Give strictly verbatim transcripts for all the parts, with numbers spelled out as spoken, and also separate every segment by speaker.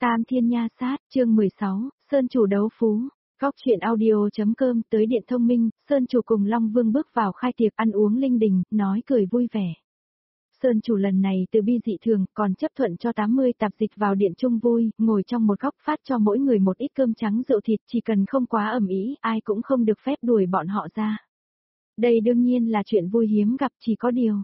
Speaker 1: Tam Thiên Nha Sát, chương mười sáu, Sơn Chủ đấu phú. Góc truyện audio.com tới điện thông minh, Sơn Chủ cùng Long Vương bước vào khai tiệc ăn uống linh đình, nói cười vui vẻ. Sơn Chủ lần này từ bi dị thường, còn chấp thuận cho tám mươi tạp dịch vào điện chung vui, ngồi trong một góc phát cho mỗi người một ít cơm trắng rượu thịt, chỉ cần không quá ầm ĩ, ai cũng không được phép đuổi bọn họ ra. Đây đương nhiên là chuyện vui hiếm gặp, chỉ có điều.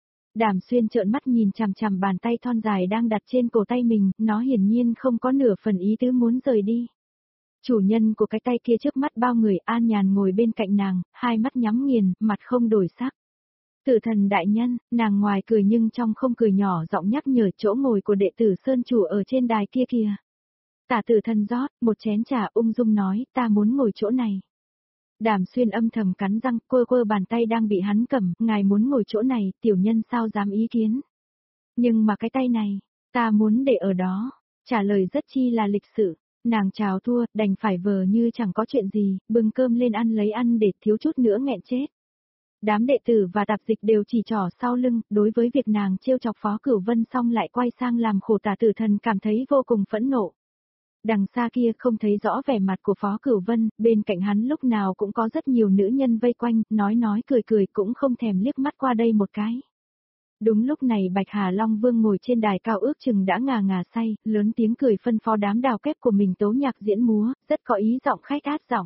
Speaker 1: Đàm Xuyên trợn mắt nhìn chằm chằm bàn tay thon dài đang đặt trên cổ tay mình, nó hiển nhiên không có nửa phần ý tứ muốn rời đi. Chủ nhân của cái tay kia trước mắt bao người an nhàn ngồi bên cạnh nàng, hai mắt nhắm nghiền, mặt không đổi sắc. Tử Thần đại nhân, nàng ngoài cười nhưng trong không cười nhỏ giọng nhắc nhở chỗ ngồi của đệ tử Sơn Chủ ở trên đài kia kìa. Tả Tử Thần rót một chén trà ung dung nói, ta muốn ngồi chỗ này. Đàm Xuyên âm thầm cắn răng, quơ quơ bàn tay đang bị hắn cầm, ngài muốn ngồi chỗ này, tiểu nhân sao dám ý kiến. Nhưng mà cái tay này, ta muốn để ở đó, trả lời rất chi là lịch sự, nàng chào thua, đành phải vờ như chẳng có chuyện gì, bưng cơm lên ăn lấy ăn để thiếu chút nữa nghẹn chết. Đám đệ tử và tạp dịch đều chỉ trỏ sau lưng, đối với việc nàng trêu chọc Phó Cửu Vân xong lại quay sang làm khổ Tả Tử Thần cảm thấy vô cùng phẫn nộ. Đằng xa kia không thấy rõ vẻ mặt của Phó Cửu Vân, bên cạnh hắn lúc nào cũng có rất nhiều nữ nhân vây quanh, nói nói cười cười cũng không thèm liếc mắt qua đây một cái. Đúng lúc này Bạch Hà Long Vương ngồi trên đài cao ước chừng đã ngà ngà say, lớn tiếng cười phân phó đám đào kép của mình tấu nhạc diễn múa, rất có ý giọng khách át giọng.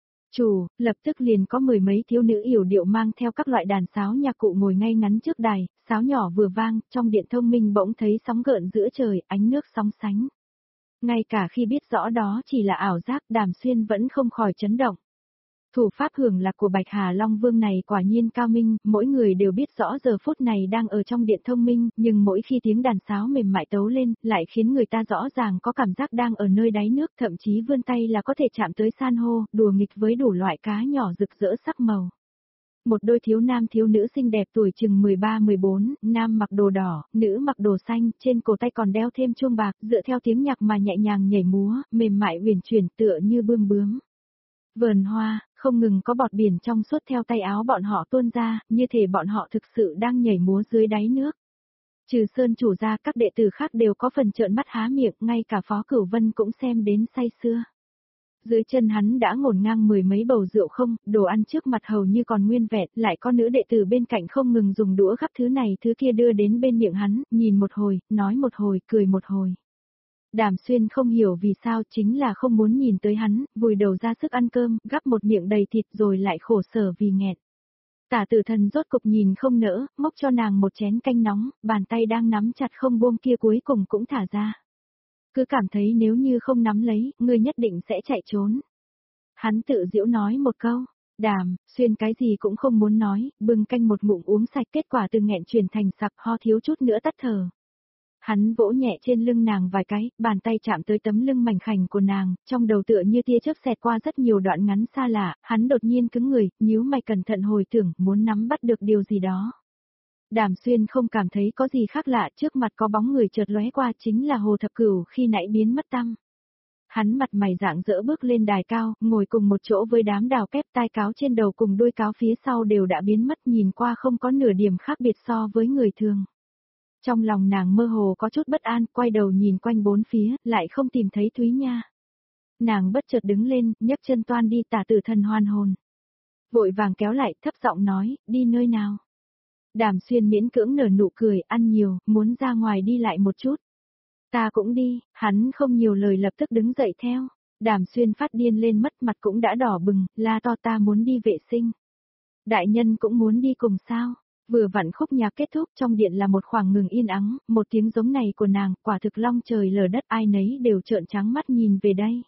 Speaker 1: Chủ, lập tức liền có mười mấy thiếu nữ yểu điệu mang theo các loại đàn sáo nhạc cụ ngồi ngay ngắn trước đài, sáo nhỏ vừa vang, trong điện thông minh bỗng thấy sóng gợn giữa trời, ánh nước sóng sánh. Ngay cả khi biết rõ đó chỉ là ảo giác, Đàm Xuyên vẫn không khỏi chấn động. Thủ pháp hưởng lạc của Bạch Hà Long Vương này quả nhiên cao minh, mỗi người đều biết rõ giờ phút này đang ở trong điện thông minh, nhưng mỗi khi tiếng đàn sáo mềm mại tấu lên, lại khiến người ta rõ ràng có cảm giác đang ở nơi đáy nước, thậm chí vươn tay là có thể chạm tới san hô, đùa nghịch với đủ loại cá nhỏ rực rỡ sắc màu. Một đôi thiếu nam thiếu nữ xinh đẹp tuổi chừng mười ba mười bốn, nam mặc đồ đỏ, nữ mặc đồ xanh, trên cổ tay còn đeo thêm chuông bạc, dựa theo tiếng nhạc mà nhẹ nhàng nhảy múa, mềm mại uyển chuyển tựa như bươm bướm. Vườn hoa, không ngừng có bọt biển trong suốt theo tay áo bọn họ tuôn ra, như thể bọn họ thực sự đang nhảy múa dưới đáy nước. Trừ Sơn Chủ ra các đệ tử khác đều có phần trợn mắt há miệng, ngay cả Phó Cửu Vân cũng xem đến say sưa. Dưới chân hắn đã ngổn ngang mười mấy bầu rượu không, đồ ăn trước mặt hầu như còn nguyên vẹn, lại có nữ đệ tử bên cạnh không ngừng dùng đũa gắp thứ này thứ kia đưa đến bên miệng hắn, nhìn một hồi, nói một hồi, cười một hồi. Đàm Xuyên không hiểu vì sao chính là không muốn nhìn tới hắn, vùi đầu ra sức ăn cơm, gắp một miệng đầy thịt rồi lại khổ sở vì nghẹt. Tả Tử Thần rốt cục nhìn không nỡ, móc cho nàng một chén canh nóng, bàn tay đang nắm chặt không buông kia cuối cùng cũng thả ra. Cứ cảm thấy nếu như không nắm lấy, ngươi nhất định sẽ chạy trốn. Hắn tự giễu nói một câu, Đàm, Xuyên cái gì cũng không muốn nói, bưng canh một ngụm uống sạch kết quả từ nghẹn chuyển thành sặc ho thiếu chút nữa tắt thở. Hắn vỗ nhẹ trên lưng nàng vài cái, bàn tay chạm tới tấm lưng mảnh khảnh của nàng, trong đầu tựa như tia chớp xẹt qua rất nhiều đoạn ngắn xa lạ, hắn đột nhiên cứng người, nhíu mày cẩn thận hồi tưởng, muốn nắm bắt được điều gì đó. Đàm Xuyên không cảm thấy có gì khác lạ, trước mặt có bóng người chợt lóe qua chính là Hồ Thập Cửu khi nãy biến mất tăm. Hắn mặt mày rạng rỡ bước lên đài cao, ngồi cùng một chỗ với đám đào kép, tai cáo trên đầu cùng đuôi cáo phía sau đều đã biến mất, nhìn qua không có nửa điểm khác biệt so với người thường. Trong lòng nàng mơ hồ có chút bất an, quay đầu nhìn quanh bốn phía, lại không tìm thấy Thúy Nha. Nàng bất chợt đứng lên, nhấc chân toan đi. Tả Tử Thần hoàn hồn. Vội vàng kéo lại, thấp giọng nói, đi nơi nào? Đàm Xuyên miễn cưỡng nở nụ cười, ăn nhiều, muốn ra ngoài đi lại một chút. Ta cũng đi, hắn không nhiều lời lập tức đứng dậy theo. Đàm Xuyên phát điên lên mất mặt cũng đã đỏ bừng, la to ta muốn đi vệ sinh. Đại nhân cũng muốn đi cùng sao? Vừa vặn khúc nhạc kết thúc trong điện là một khoảng ngừng yên ắng, một tiếng giống này của nàng, quả thực long trời lở đất ai nấy đều trợn trắng mắt nhìn về đây.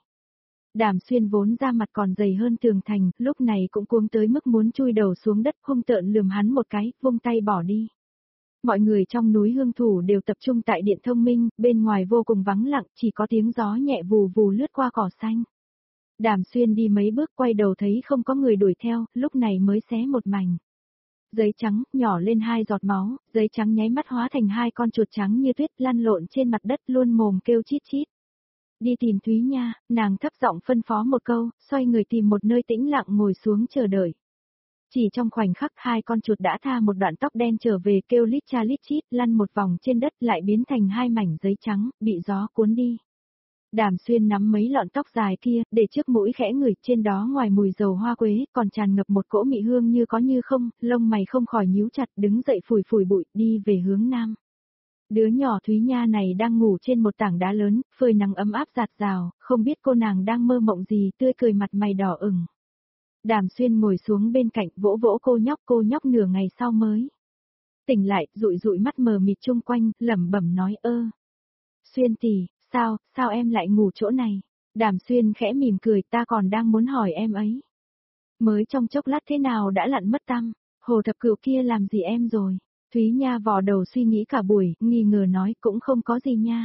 Speaker 1: Đàm Xuyên vốn ra mặt còn dày hơn tường thành, lúc này cũng cuống tới mức muốn chui đầu xuống đất hung tợn lườm hắn một cái, vung tay bỏ đi. Mọi người trong núi Hương Thủ đều tập trung tại điện thông minh, bên ngoài vô cùng vắng lặng, chỉ có tiếng gió nhẹ vù vù lướt qua cỏ xanh. Đàm Xuyên đi mấy bước quay đầu thấy không có người đuổi theo, lúc này mới xé một mảnh. Giấy trắng, nhỏ lên hai giọt máu, giấy trắng nháy mắt hóa thành hai con chuột trắng như tuyết lăn lộn trên mặt đất luôn mồm kêu chít chít. Đi tìm Thúy Nha, nàng thấp giọng phân phó một câu, xoay người tìm một nơi tĩnh lặng ngồi xuống chờ đợi. Chỉ trong khoảnh khắc hai con chuột đã tha một đoạn tóc đen trở về kêu lít cha lít chít lăn một vòng trên đất lại biến thành hai mảnh giấy trắng, bị gió cuốn đi. Đàm Xuyên nắm mấy lọn tóc dài kia, để trước mũi khẽ ngửi, trên đó ngoài mùi dầu hoa quế, còn tràn ngập một cỗ mị hương như có như không, lông mày không khỏi nhíu chặt, đứng dậy phủi phủi bụi, đi về hướng nam. Đứa nhỏ Thúy Nha này đang ngủ trên một tảng đá lớn, phơi nắng ấm áp rạt rào, không biết cô nàng đang mơ mộng gì, tươi cười mặt mày đỏ ửng. Đàm Xuyên ngồi xuống bên cạnh, vỗ vỗ cô nhóc, cô nhóc nửa ngày sau mới tỉnh lại, dụi dụi mắt mờ mịt chung quanh, lẩm bẩm nói ơ. Xuyên tỷ, sao, sao em lại ngủ chỗ này? Đàm Xuyên khẽ mỉm cười, ta còn đang muốn hỏi em ấy. Mới trong chốc lát thế nào đã lặn mất tăm, Hồ Thập Cửu kia làm gì em rồi? Thúy Nha vò đầu suy nghĩ cả buổi, nghi ngờ nói cũng không có gì nha.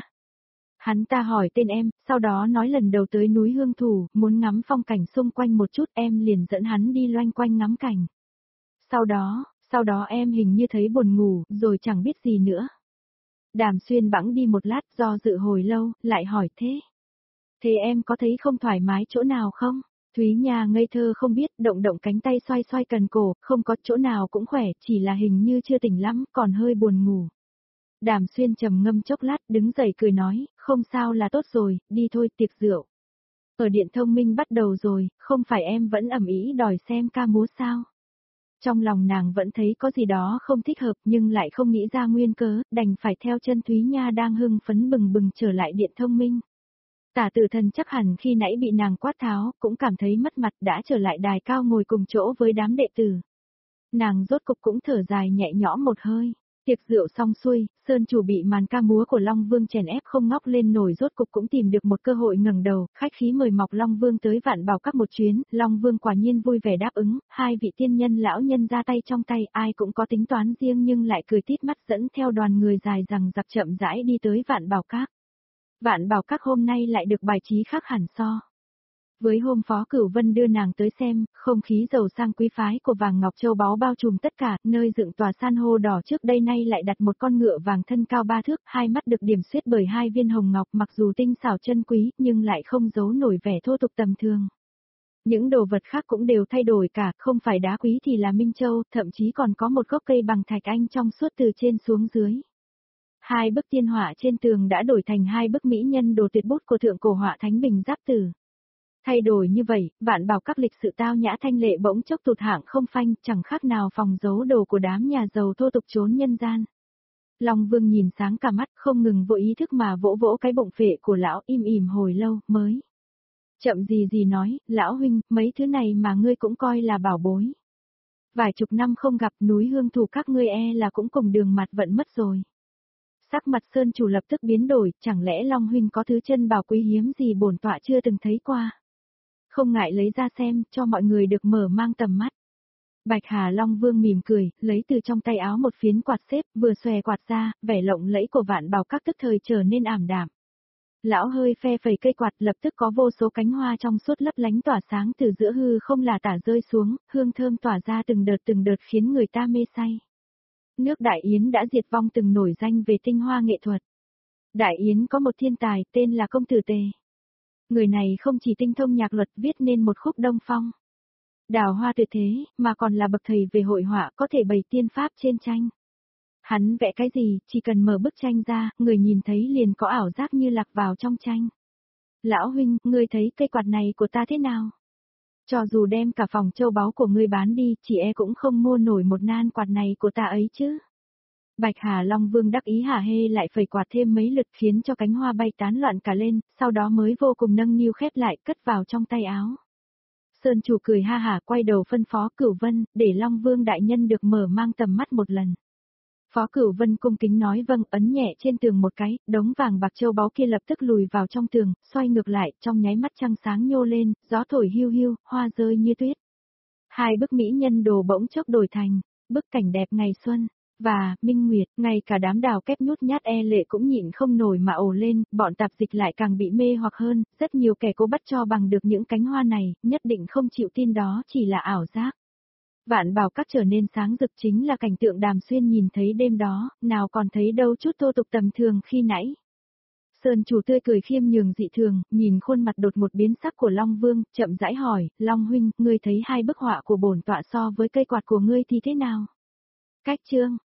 Speaker 1: Hắn ta hỏi tên em, sau đó nói lần đầu tới núi Hương Thủ, muốn ngắm phong cảnh xung quanh một chút, em liền dẫn hắn đi loanh quanh ngắm cảnh. Sau đó, sau đó em hình như thấy buồn ngủ, rồi chẳng biết gì nữa. Đàm Xuyên bẵng đi một lát, do dự hồi lâu, lại hỏi thế. Thế em có thấy không thoải mái chỗ nào không? Thúy Nha ngây thơ không biết, động động cánh tay xoay xoay cần cổ, không có chỗ nào cũng khỏe, chỉ là hình như chưa tỉnh lắm, còn hơi buồn ngủ. Đàm Xuyên trầm ngâm chốc lát, đứng dậy cười nói, không sao là tốt rồi, đi thôi, tiệc rượu. Ở Điện Thông Minh bắt đầu rồi, không phải em vẫn ầm ĩ đòi xem ca múa sao? Trong lòng nàng vẫn thấy có gì đó không thích hợp nhưng lại không nghĩ ra nguyên cớ, đành phải theo chân Thúy Nha đang hưng phấn bừng bừng trở lại Điện Thông Minh. Tả Tử Thần chắc hẳn khi nãy bị nàng quát tháo, cũng cảm thấy mất mặt, đã trở lại đài cao ngồi cùng chỗ với đám đệ tử. Nàng rốt cục cũng thở dài nhẹ nhõm một hơi. Tiệc rượu xong xuôi, Sơn chủ bị màn ca múa của Long Vương chèn ép không ngóc lên nổi, rốt cục cũng tìm được một cơ hội ngẩng đầu, khách khí mời mọc Long Vương tới Vạn Bảo Các một chuyến. Long Vương quả nhiên vui vẻ đáp ứng, hai vị tiên nhân lão nhân ra tay trong tay, ai cũng có tính toán riêng nhưng lại cười tít mắt dẫn theo đoàn người dài rằng giặc chậm rãi đi tới Vạn Bảo Các. Vạn Bảo Các hôm nay lại được bài trí khác hẳn so với hôm Phó Cửu Vân đưa nàng tới xem, không khí giàu sang quý phái của vàng ngọc châu báu bao trùm tất cả, nơi dựng tòa san hô đỏ trước đây nay lại đặt một con ngựa vàng thân cao ba thước, hai mắt được điểm xuyết bởi hai viên hồng ngọc, mặc dù tinh xảo chân quý, nhưng lại không giấu nổi vẻ thô tục tầm thường. Những đồ vật khác cũng đều thay đổi cả, không phải đá quý thì là minh châu, thậm chí còn có một gốc cây bằng thạch anh trong suốt từ trên xuống dưới. Hai bức tiên họa trên tường đã đổi thành hai bức mỹ nhân đồ tuyệt bút của thượng cổ họa thánh Bình Giáp Tử. Thay đổi như vậy, Vạn Bảo Các lịch sự tao nhã thanh lệ bỗng chốc tụt hạng không phanh, chẳng khác nào phòng giấu đồ của đám nhà giàu thô tục trốn nhân gian. Long Vương nhìn sáng cả mắt, không ngừng vô ý thức mà vỗ vỗ cái bụng phệ của lão, im ỉm hồi lâu, mới chậm gì gì nói, lão huynh, mấy thứ này mà ngươi cũng coi là bảo bối. Vài chục năm không gặp, núi Hương Thủ các ngươi e là cũng cùng đường mặt vận mất rồi. Sắc mặt Sơn chủ lập tức biến đổi, chẳng lẽ Long huynh có thứ chân bảo quý hiếm gì bổn tọa chưa từng thấy qua. Không ngại lấy ra xem, cho mọi người được mở mang tầm mắt. Bạch Hà Long Vương mỉm cười, lấy từ trong tay áo một phiến quạt xếp, vừa xòe quạt ra, vẻ lộng lẫy của Vạn Bảo Các tức thời trở nên ảm đạm. Lão hơi phe phẩy cây quạt, lập tức có vô số cánh hoa trong suốt lấp lánh tỏa sáng từ giữa hư không là tả rơi xuống, hương thơm tỏa ra từng đợt từng đợt khiến người ta mê say. Nước Đại Yến đã diệt vong từng nổi danh về tinh hoa nghệ thuật. Đại Yến có một thiên tài tên là Công Tử Tề. Người này không chỉ tinh thông nhạc luật viết nên một khúc đông phong đào hoa tuyệt thế, mà còn là bậc thầy về hội họa, có thể bày tiên pháp trên tranh. Hắn vẽ cái gì, chỉ cần mở bức tranh ra, người nhìn thấy liền có ảo giác như lạc vào trong tranh. Lão huynh, ngươi thấy cây quạt này của ta thế nào? Cho dù đem cả phòng châu báu của ngươi bán đi, chỉ e cũng không mua nổi một nan quạt này của ta ấy chứ. Bạch Hà Long Vương đắc ý hả hê lại phẩy quạt thêm mấy lượt khiến cho cánh hoa bay tán loạn cả lên, sau đó mới vô cùng nâng niu khép lại cất vào trong tay áo. Sơn chủ cười ha hả quay đầu phân phó Cửu Vân, để Long Vương đại nhân được mở mang tầm mắt một lần. Phó Cửu Vân cung kính nói vâng, ấn nhẹ trên tường một cái, đống vàng bạc châu báu kia lập tức lùi vào trong tường, xoay ngược lại, trong nháy mắt trăng sáng nhô lên, gió thổi hiu hiu, hoa rơi như tuyết. Hai bức mỹ nhân đồ bỗng chốc đổi thành bức cảnh đẹp ngày xuân. Và, Minh Nguyệt, ngay cả đám đào kép nhút nhát e lệ cũng nhịn không nổi mà ồ lên, bọn tạp dịch lại càng bị mê hoặc hơn, rất nhiều kẻ cố bắt cho bằng được những cánh hoa này, nhất định không chịu tin đó chỉ là ảo giác. Vạn Bảo Các trở nên sáng rực chính là cảnh tượng Đàm Xuyên nhìn thấy đêm đó, nào còn thấy đâu chút thô tục tầm thường khi nãy. Sơn chủ tươi cười khiêm nhường dị thường, nhìn khuôn mặt đột một biến sắc của Long Vương, chậm rãi hỏi, Long huynh, ngươi thấy hai bức họa của bổn tọa so với cây quạt của ngươi thì thế nào? Cách chương